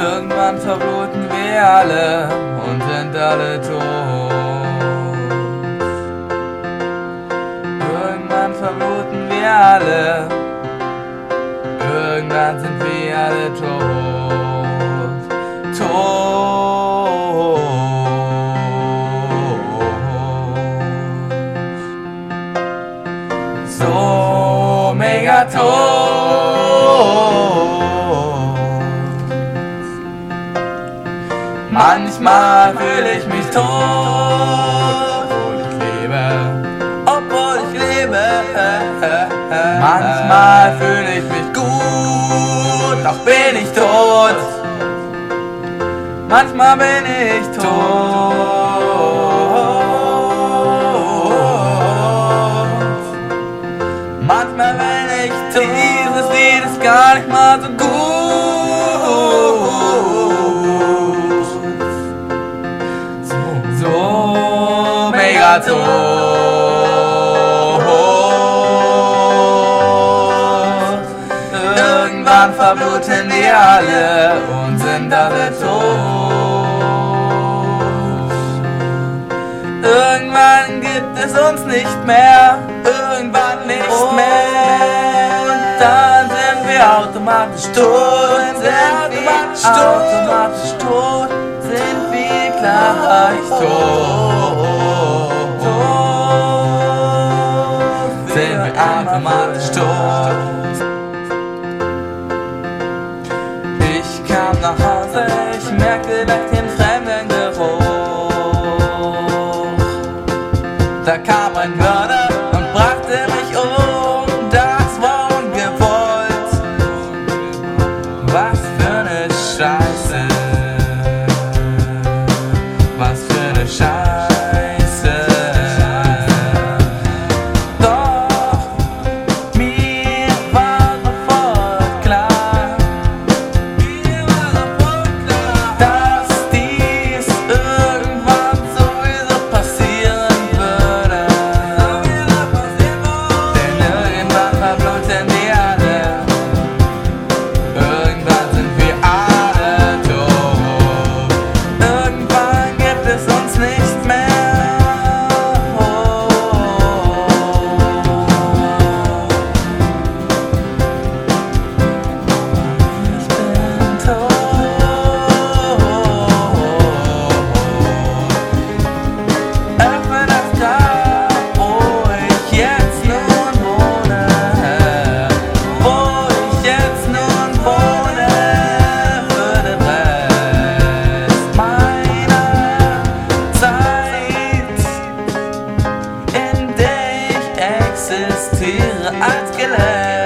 Irgendwann verbluten wir alle und sind alle tot. Irgendwann verbluten wir alle. Irgendwann sind wir alle tot. So mega tot. Manchmal fühle ich mich tot, obwohl ich lebe. Manchmal fühle ich mich gut, doch bin ich tot. Manchmal bin ich tot. Manchmal bin ich tot. Dieses Lied ist gar nicht mal so gut. So mega tot. Irgendwann verbluten wir alle und sind alle tot. Irgendwann gibt es uns nicht mehr. Irgendwann nicht mehr. Und dann sind wir automatisch tot. Automatisch tot. Sind wir gleich tot. Sind wir automatisch tot. Ich kam nach Hause, ich merkte gleich den fremden Geruch. Da kam ein Mörder und brachte mich um. Das war ungewollt. Was für eine Scheiße. Was für eine Scheiße. Doch mir war sofort klar, dass dies irgendwann sowieso passieren würde. Denn irgendwann verbluten wir alle. Irgendwann sind wir alle tot. Irgendwann gibt es uns nicht mehr. Ich bin tot. Öffne das Grab, wo ich jetzt nun wohne. Wo ich jetzt nun wohne. Für den Rest meiner Zeit, in der ich existiere als Skelett.